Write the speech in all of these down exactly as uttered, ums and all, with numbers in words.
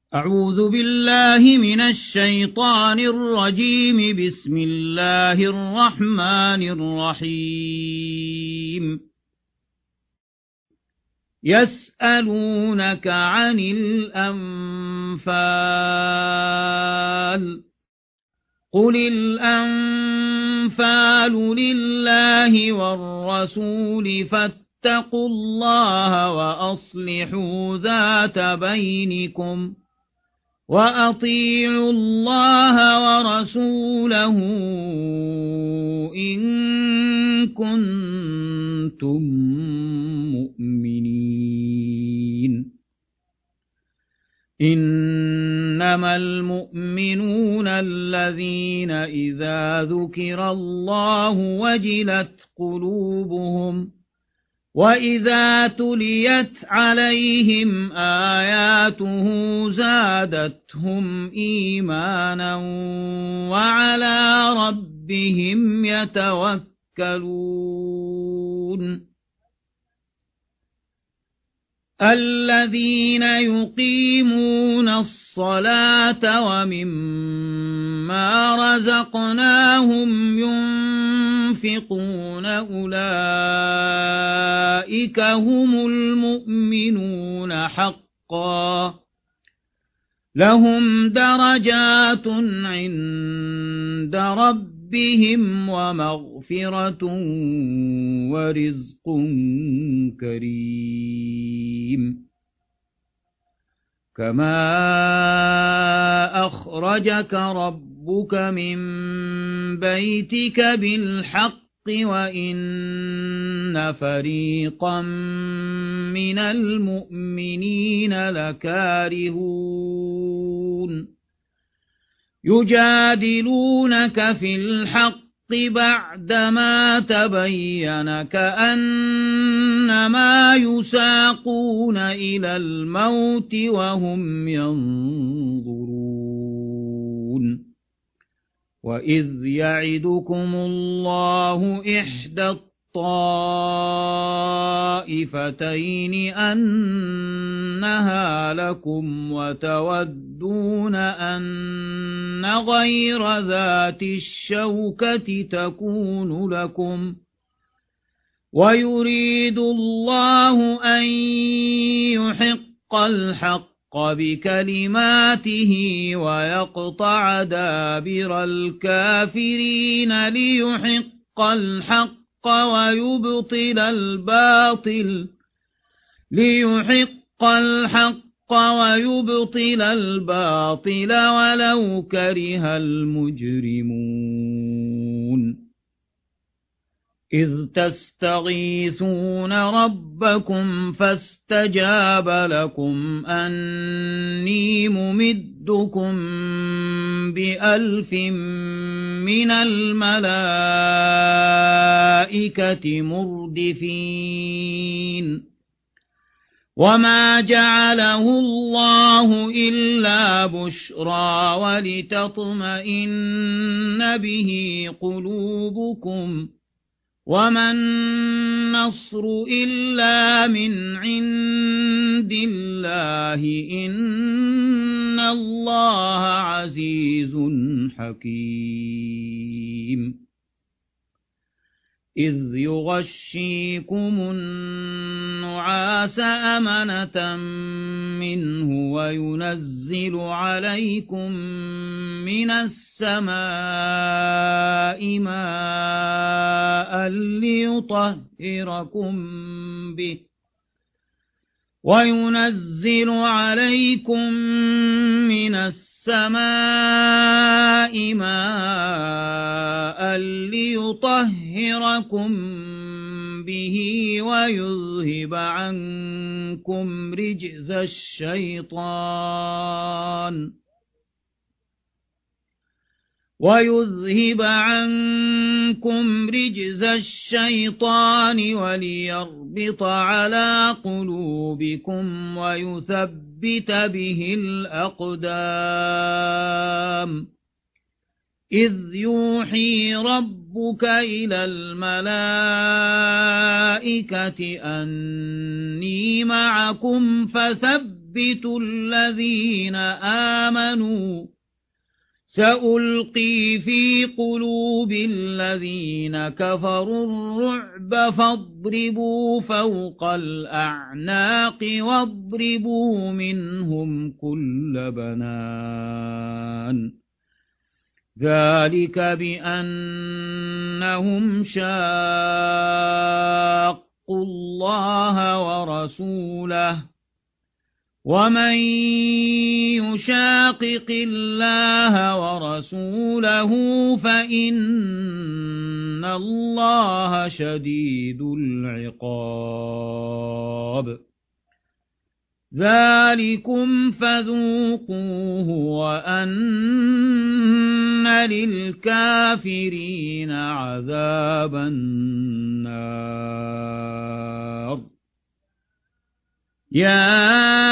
أعوذ بالله من الشيطان الرجيم. بسم الله الرحمن الرحيم. يسألونك عن الأنفال قل الأنفال لله والرسول فاتقوا الله وأصلحوا ذات بينكم وأطيعوا الله ورسوله إن كنتم مؤمنين. إنما المؤمنون الذين إذا ذكر الله وجلت قلوبهم وإذا تليت عليهم آياته زادتهم إيمانا وعلى ربهم يتوكلون. الذين يقيمون الصلاة ومما رزقناهم ينفقون أولئك هم المؤمنون حقا لهم درجات عند ربهم ومغفرة ورزق كريم. كما أخرجك ربك من بيتك بالحق وإن فريقا من المؤمنين لكارهون يجادلونك في الحق بعدما تبين كأنما يساقون إلى الموت وهم ينظرون. وإذ يعدكم الله إحدى الطائفتين أنها لكم وتودون أن غير ذات الشوكة تكون لكم ويريد الله أن يحق الحق بكلماته ويقطع دابر الكافرين ليحق الحق ويبطل الباطل ليحق الحق ويبطل الباطل ولو كره المجرمون. إذ تستغيثون ربكم فاستجاب لكم أني ممدكم بألف من الملائكة مردفين. وما جعله الله إلا بشرى ولتطمئن به قلوبكم وما النصر إلا من عند الله إن الله عزيز حكيم. إذ يغشيكم النعاس أمنة منه وينزل عليكم من السماء ماء ليطهركم به وينزل عليكم من السماء ماء ليطهركم به ويذهب عنكم رجز الشيطان ويذهب عنكم رجز الشيطان وليربط على قلوبكم ويثبت به الأقدام. إذ يوحي ربكم ربك إلى الملائكة أني معكم فثبتوا الذين آمنوا سألقي في قلوب الذين كفروا الرعب فاضربوا فوق الأعناق واضربوا منهم كل بنان ذلك بأنهم شاقوا الله ورسوله ومن يشاقق الله ورسوله فإن الله شديد العقاب ذلكم فذوقوه وأن للكافرين عذاب النار يا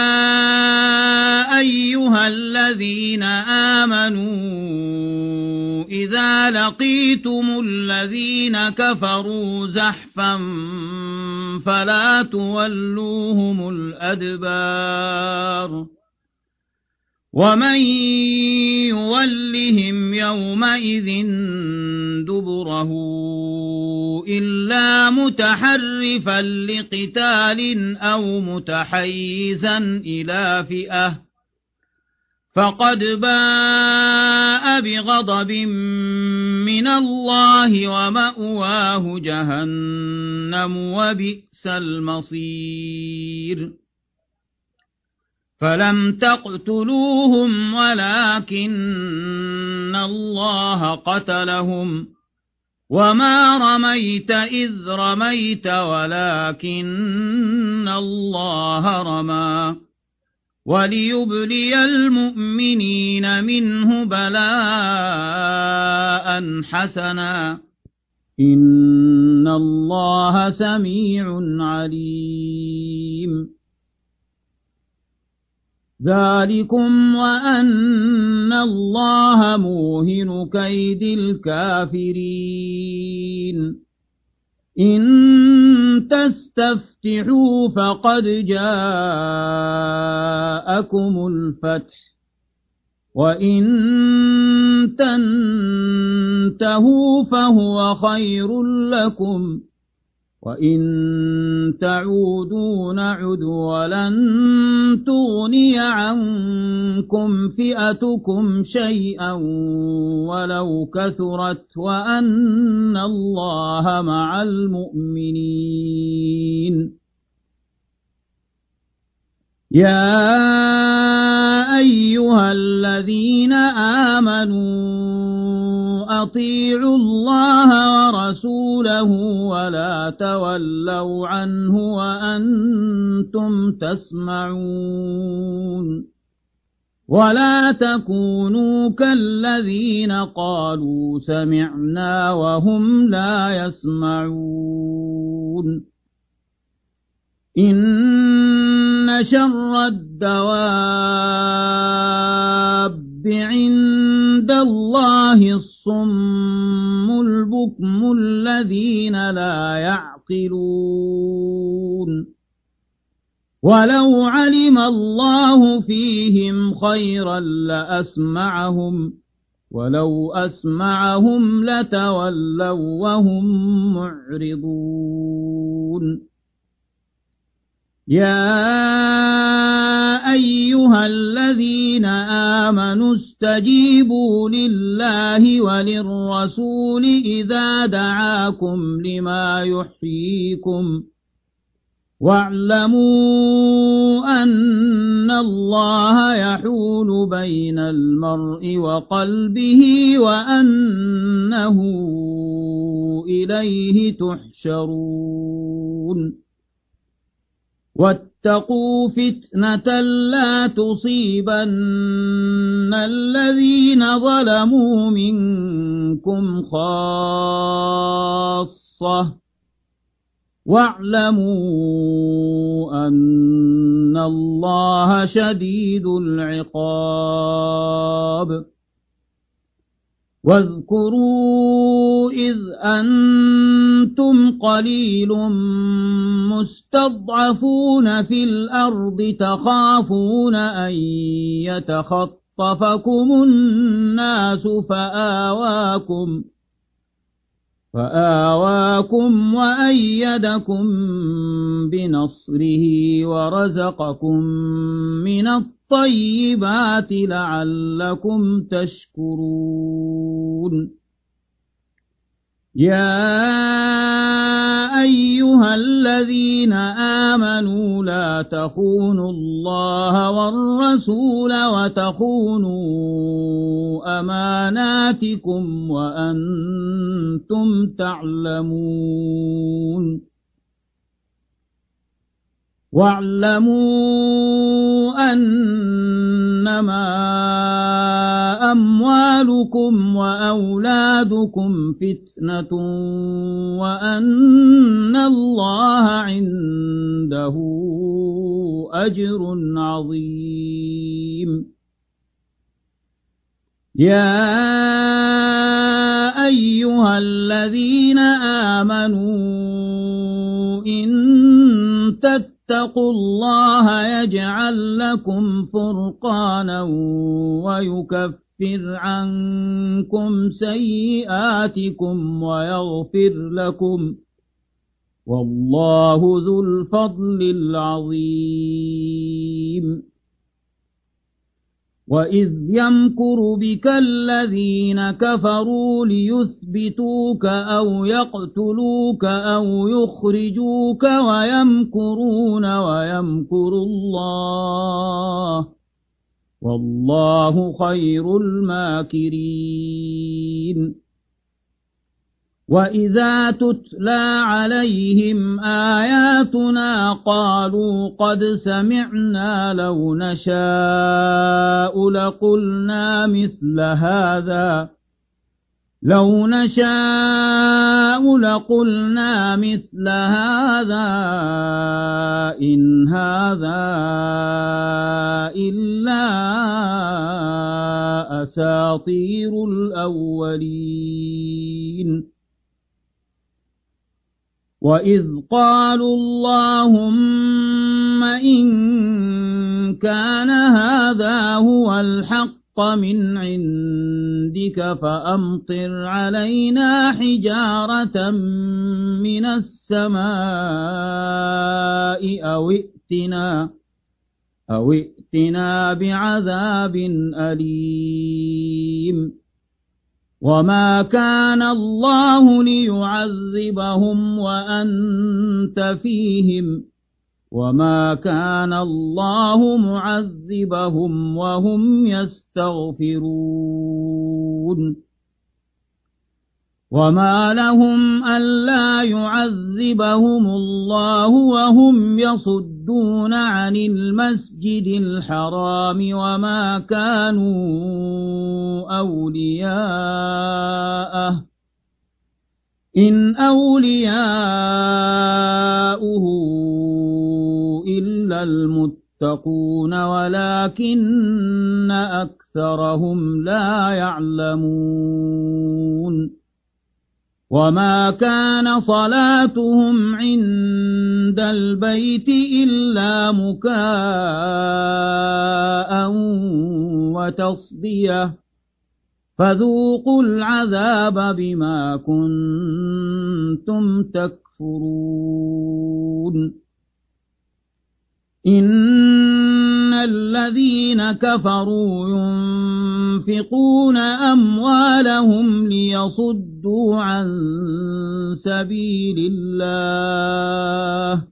أيها الذين آمنوا إذا لقيتم الذين كفروا زحفا فلا تولوهم الأدبار ومن يولهم يومئذ دبره إلا متحرفا لقتال أو متحيزا إلى فئة فقد باء بغضب من الله ومأواه جهنم وبئس المصير فلم تقتلوهم ولكن الله قتلهم وما رميت إذ رميت ولكن الله رمى وليبلي المؤمنين منه بلاء حسنا إن الله سميع عليم ذلكم وأن الله موهن كيد الكافرين إن تستفتحوا فقد جاءكم الفتح وإن تنتهوا فهو خير لكم وإن تعودوا نعد ولن تغني عنكم فئتكم شيئا ولو كثرت وأن الله مع المؤمنين يا أيها الذين آمنوا أطيعوا الله ورسوله ولا تولوا عنه وأنتم تسمعون ولا تكونوا كالذين قالوا سمعنا وهم لا يسمعون إن شر الدواب عند الله الصم البكم الذين لا يعقلون ولو علم الله فيهم خيرا لأسمعهم ولو أسمعهم لتولوا وهم معرضون يا أيها الذين آمنوا استجيبوا لله وللرسول إذا دعاكم لما يحييكم واعلموا أن الله يحول بين المرء وقلبه وأنه إليه تحشرون واتقوا فتنة لا تصيبن الذين ظلموا منكم خاصة واعلموا أن الله شديد العقاب واذكروا إذ أنتم قليل مستضعفون في الأرض تخافون أن يتخطفكم الناس فآواكم فآواكم وأيدكم بنصره ورزقكم من الطيبات لعلكم تشكرون يا أيها الذين آمنوا لا تخونوا الله والرسول وتخونوا أماناتكم وأنتم تعلمون واعلموا أنما أموالكم وأولادكم فتنة وأن الله عنده أجر عظيم يا أيها الذين آمنوا إن اتقوا الله يجعل لكم فرقانا ويكفر عنكم سيئاتكم ويغفر لكم والله ذو الفضل العظيم وإذ يمكر بك الذين كفروا ليثبتوك أو يقتلوك أو يخرجوك ويمكرون ويمكر الله والله خير الماكرين وإذا تتلى عليهم آياتنا قالوا قد سمعنا لو نشاء لقلنا مثل هذا لو نشاء لقلنا مثل هذا إن هذا إلا أساطير الأولين وإذ قالوا اللهم إن كان هذا هو الحق من عندك فأمطر علينا حجارة من السماء أو ائتنا أو ائتنا بعذاب أليم وما كان الله ليعذبهم وأنت فيهم وما كان الله معذبهم وهم يستغفرون وما لهم ألا يعذبهم الله وهم يصدون عن المسجد الحرام وما كانوا أولياءه إن أولياؤه إلا المتقون ولكن أكثرهم لا يعلمون وما كان صلاتهم عند البيت إلا مكاء وتصدية فذوقوا العذاب بما كنتم تكفرون إن الذين كفروا ينفقون أموالهم ليصدوا عن سبيل الله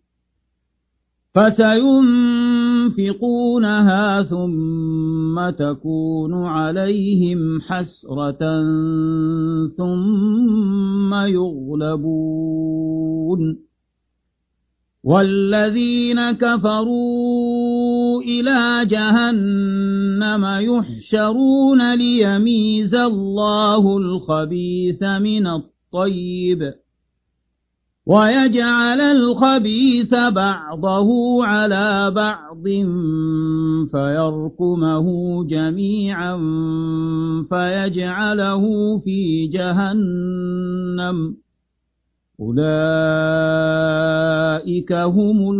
فسينفقونها ثم تكون عليهم حسرة ثم يغلبون والذين كفروا إلى جهنم يحشرون ليميز الله الخبيث من الطيب ويجعل الخبيث بعضه على بعض فيركمه جميعا فيجعله في جهنم أولئك هم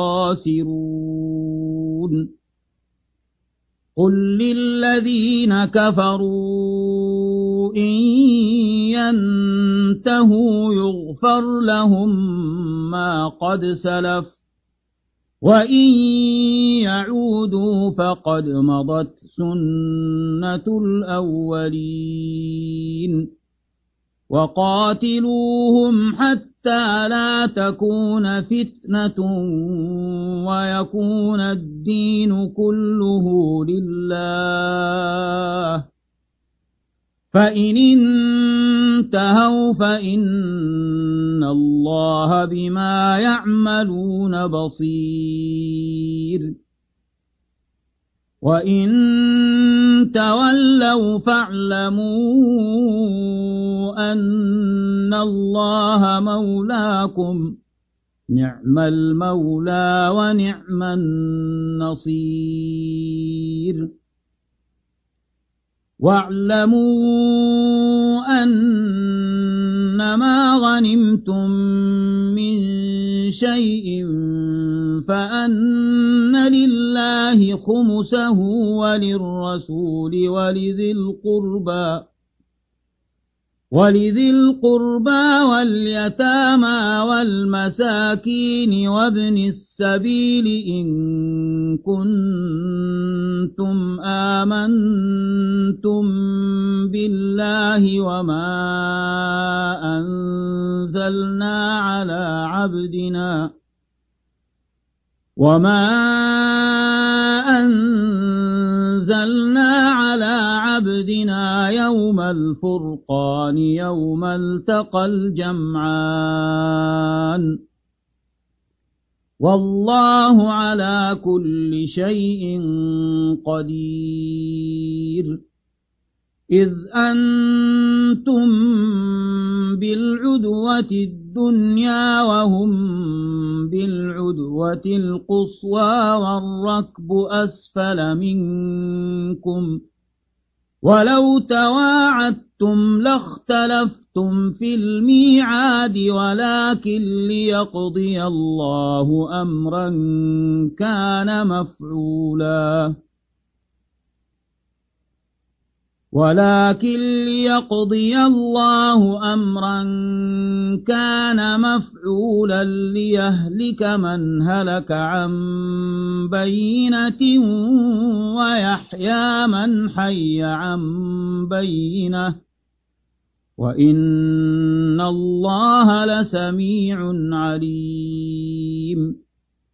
الخاسرون قل للذين كفروا إن ينتهوا يغفر لهم ما قد سلف وإن يعودوا فقد مضت سنة الأولين وقاتلوهم حتى لا تكون فتنة ويكون الدين كله لله فإن انتهوا فإن الله بما يعملون بصير وإن تولوا فاعلموا أن الله مولاكم نعم المولى ونعم النصير واعلموا أنما غنمتم من شيء فأن لله خمسه وللرسول ولذي القربى ولذي القربى واليتامى والمساكين وابن السبيل إن كنتم آمنتم بالله وما أنزلنا على عبدنا وما أنزلنا على عبدنا يوم الفرقان يوم التقى الجمعان والله على كل شيء قدير إذ أنتم بالعدوة الدنيا وهم بالعدوة القصوى والركب أسفل منكم ولو تواعدتم لاختلفتم في الميعاد ولكن ليقضي الله أمرا كان مفعولا ولكن ليقضي الله أمرا كان مفعولا ليهلك من هلك عن بينة ويحيى من حي عن بينة وإن الله لسميع عليم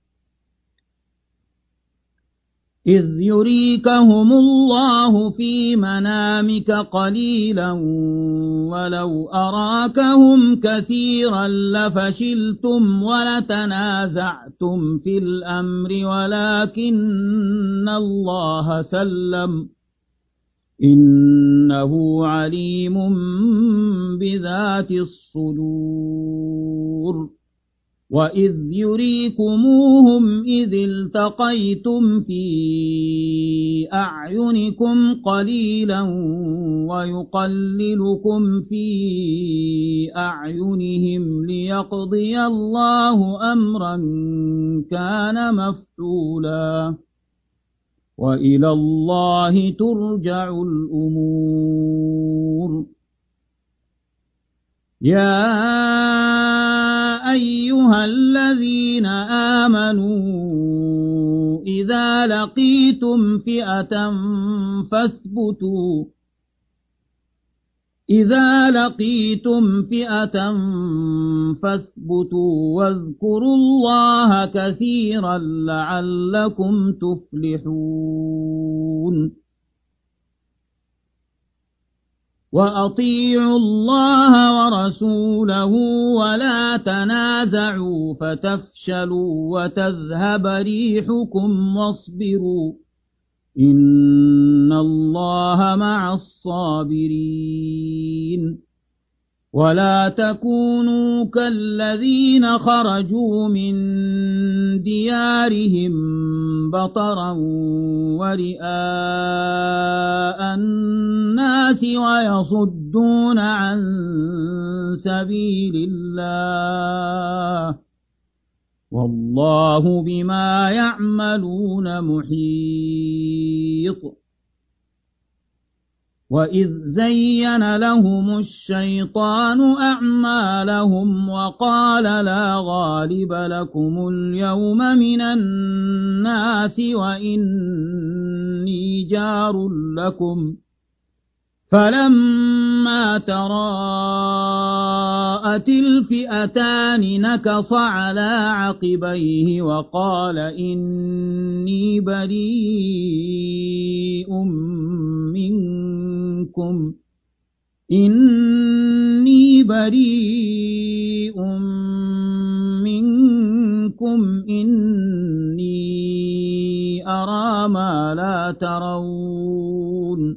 إذ يريكهم الله في منامك قليلا ولو أراكهم كثيرا لفشلتم ولتنازعتم في الأمر ولكن الله سلم إنه عليم بذات الصدور وإذ يريكموهم إذ التقيتم في أعينكم قليلا ويقللكم في أعينهم ليقضي الله أمرا كان مفعولا وإلى الله ترجع الأمور يا أيها الذين آمنوا إذا لقيتم فئة فاثبتوا إذا لقيتم فئة فاثبتوا واذكروا الله كثيرا لعلكم تفلحون وأطيعوا الله ورسوله ولا تنازعوا فتفشلوا وتذهب ريحكم واصبروا إن الله مع الصابرين ولا تكونوا كالذين خرجوا من ديارهم بطرا ورئاء الناس ويصدون عن سبيل الله والله بما يعملون محيط. وإذ زين لهم الشيطان أعمالهم وقال لا غالب لكم اليوم من الناس وإني جار لكم فلما تراءت الفئتان نكص على عقبيه وقال إني بريء منكم إني بريء منكم إني أرى ما لا ترون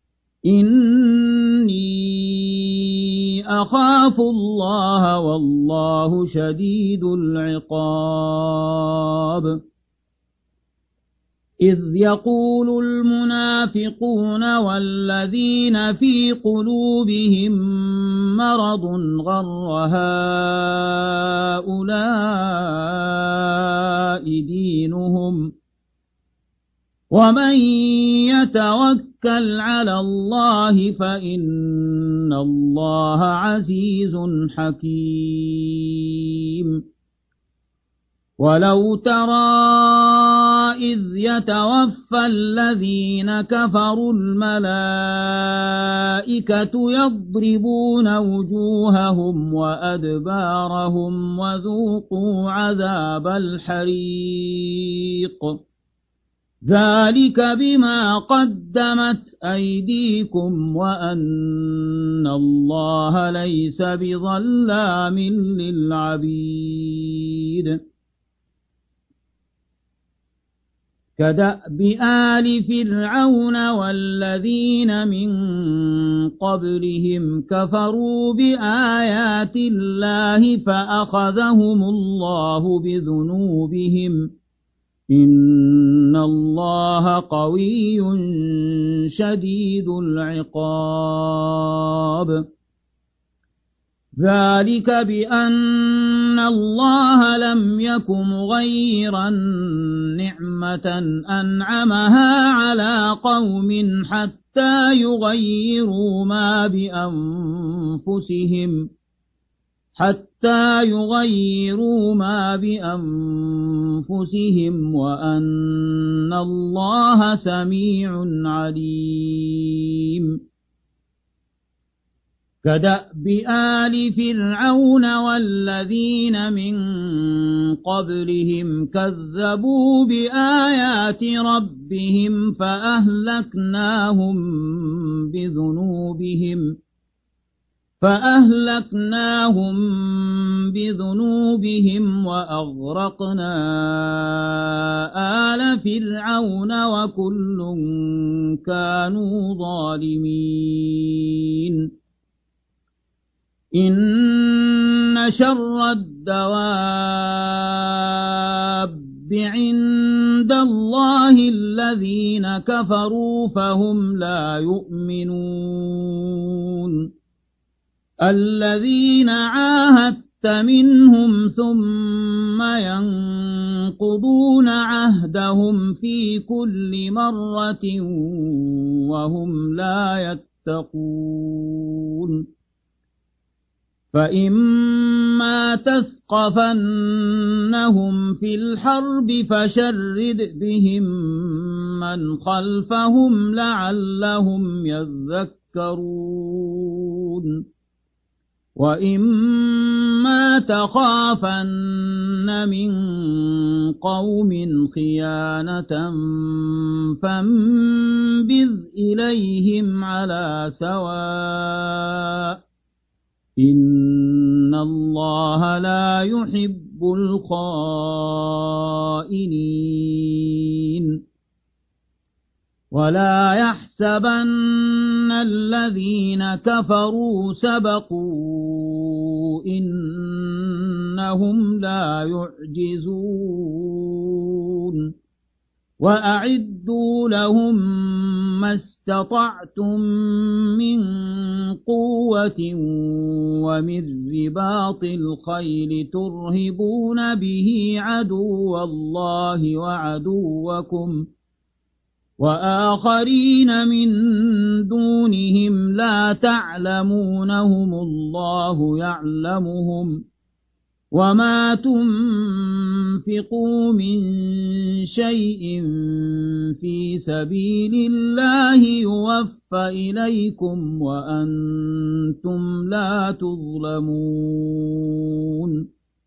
إني أخاف الله والله شديد العقاب. إذ يقول المنافقون والذين في قلوبهم مرض غر هؤلاء دينهم ومن يتوكل على الله فإن الله عزيز حكيم. ولو ترى إذ يتوفى الذين كفروا الملائكة يضربون وجوههم وأدبارهم وذوقوا عذاب الحريق ذلك بما قدمت أيديكم وأن الله ليس بظلام للعبيد. كدأب آل فرعون والذين من قبلهم كفروا بآيات الله فأخذهم الله بذنوبهم إن الله قوي شديد العقاب. ذلك بأن الله لم يك مغيرا نعمة أنعمها على قوم حتى يغيروا ما بأنفسهم حتى يغيروا ما بأنفسهم وأن الله سميع عليم. كدأب آل فرعون والذين من قبلهم كذبوا بآيات ربهم فأهلكناهم بذنوبهم فأهلكناهم بذنوبهم وأغرقنا آل فرعون وكل كانوا ظالمين. إن شر الدواب عند الله الذين كفروا فهم لا يؤمنون. الذين عاهدت منهم ثم ينقضون عهدهم في كل مرة وهم لا يتقون. فإما تثقفنهم في الحرب فشرد بهم من خلفهم لعلهم يذكرون. وإما تخافن من قوم خيانة فانبذ إليهم على سواء إن الله لا يحب الخائنين. ولا يحسبن الذين كفروا سبقوا إنهم لا يعجزون وأعدوا لهم ما استطعتم من قوة ومن رباط الخيل ترهبون به عدو الله وعدوكم وآخرين من دونهم لا تعلمونهم الله يعلمهم وما تنفقوا من شيء في سبيل الله يوفى إليكم وأنتم لا تظلمون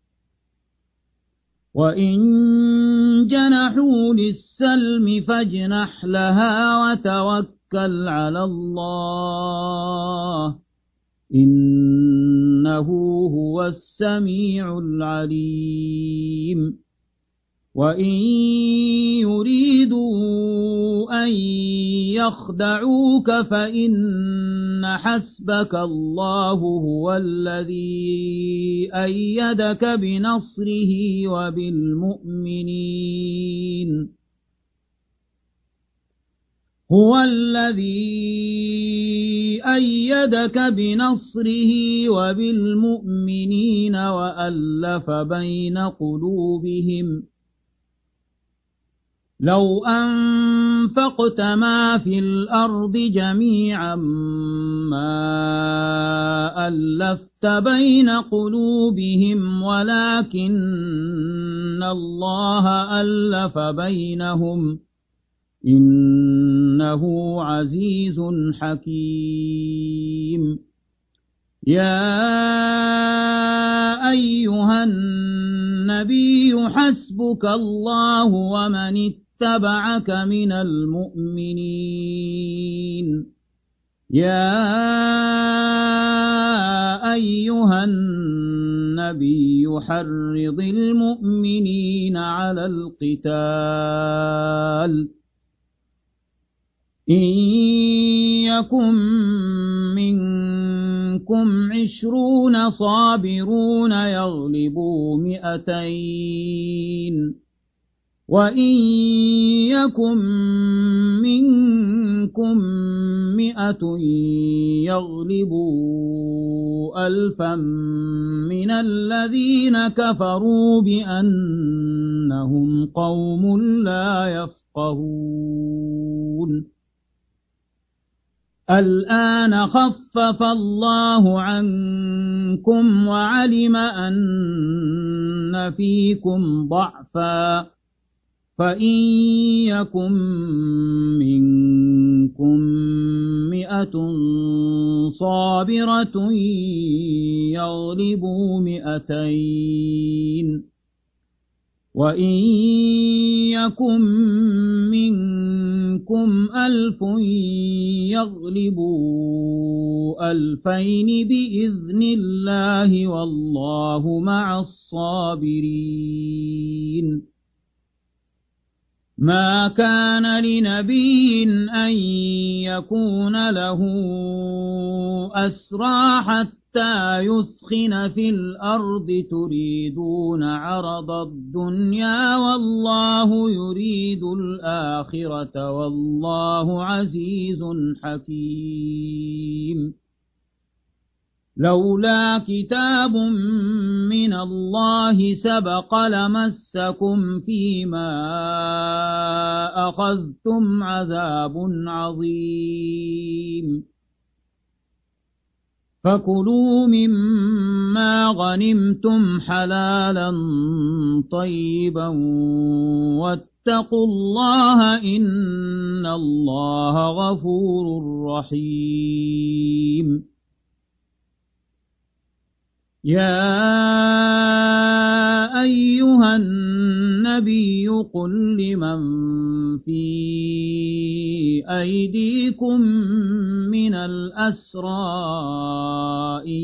وإن جنحوا للسلم فاجنح لها وتوكل على الله إنه هو السميع العليم وإن يريدوا أن يخدعوك فإن حسبك الله هو الذي أيدك بنصره وبالمؤمنين هو الذي أيدك بنصره وبالمؤمنين وألف بين قلوبهم لو أنفقت ما في الأرض جميعا ما ألفت بين قلوبهم ولكن الله ألف بينهم إنه عزيز حكيم يا أيها النبي حسبك الله ومن اتبعك من المؤمنين يا أيها النبي حرض المؤمنين على القتال إن يكن منكم عشرون صابرون يغلبوا مئتين وإن يكن منكم مئة يغلبوا ألفا من الذين كفروا بأنهم قوم لا يفقهون الآن خفف الله عنكم وعلم أن فيكم ضعفا فإن يكن منكم مئة صابرة يغلبوا مئتين وإن يكن منكم ألف يغلبوا ألفين بإذن الله والله مع الصابرين ما كان لنبي أن يكون له أسرى حتى يثخن في الأرض تريدون عرض الدنيا والله يريد الآخرة والله عزيز حكيم لولا كتاب من الله سبق لمسكم فيما أخذتم عذاب عظيم فكلوا مما غنمتم حلالا طيبا واتقوا الله إن الله غفور رحيم يا أيها النبي قل لمن في أيديكم من الأسرى إن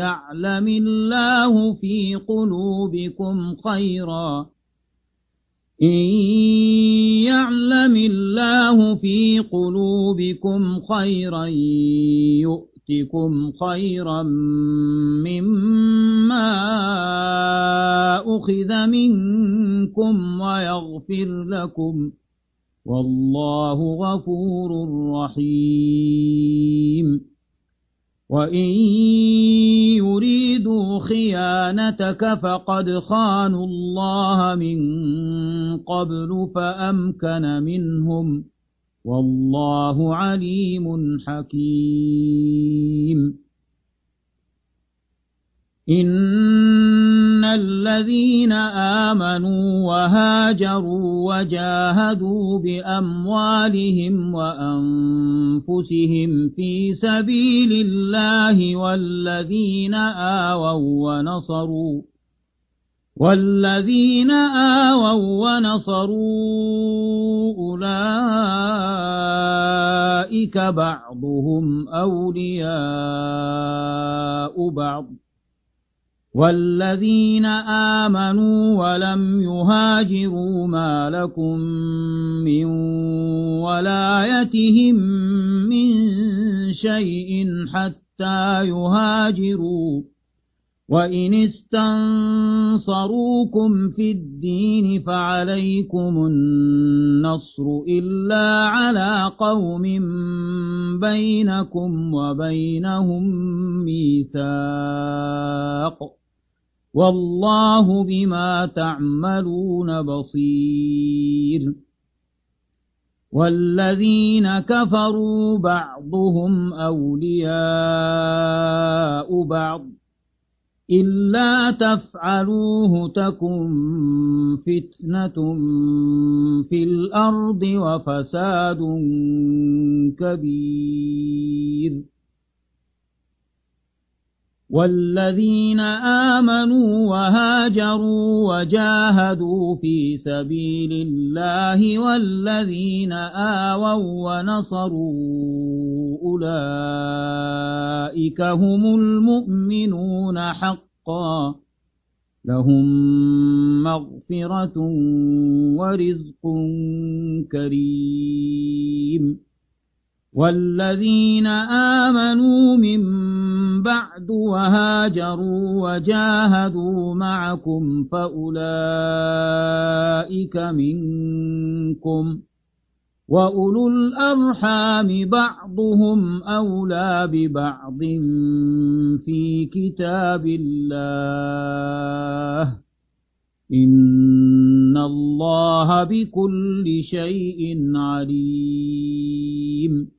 يعلم الله في قلوبكم خيرا إن يعلم الله في قلوبكم خيرا يؤتكم خيرا مما أخذ منكم ويغفر لكم والله غفور رحيم وإن يريدوا خيانتك فقد خانوا الله من قبل فأمكن منهم والله عليم حكيم إن الذين آمنوا وهاجروا وجاهدوا بأموالهم وأنفسهم في سبيل الله والذين آووا ونصروا والذين آووا ونصروا أولئك بعضهم أولياء بعض والذين آمنوا ولم يهاجروا ما لكم من ولايتهم من شيء حتى يهاجروا وإن استنصروكم في الدين فعليكم النصر إلا على قوم بينكم وبينهم ميثاق والله بما تعملون بصير والذين كفروا بعضهم أولياء بعض إلا تفعلوه تكن فتنة في الأرض وفساد كبير والذين آمنوا وهاجروا وجاهدوا في سبيل الله والذين آووا ونصروا أولئك هم المؤمنون حقا لهم مغفرة ورزق كريم والذين آمنوا من بعد وهاجروا وجاهدوا معكم فأولئك منكم وأولو الأرحام بعضهم أولى ببعض في كتاب الله إن الله بكل شيء عليم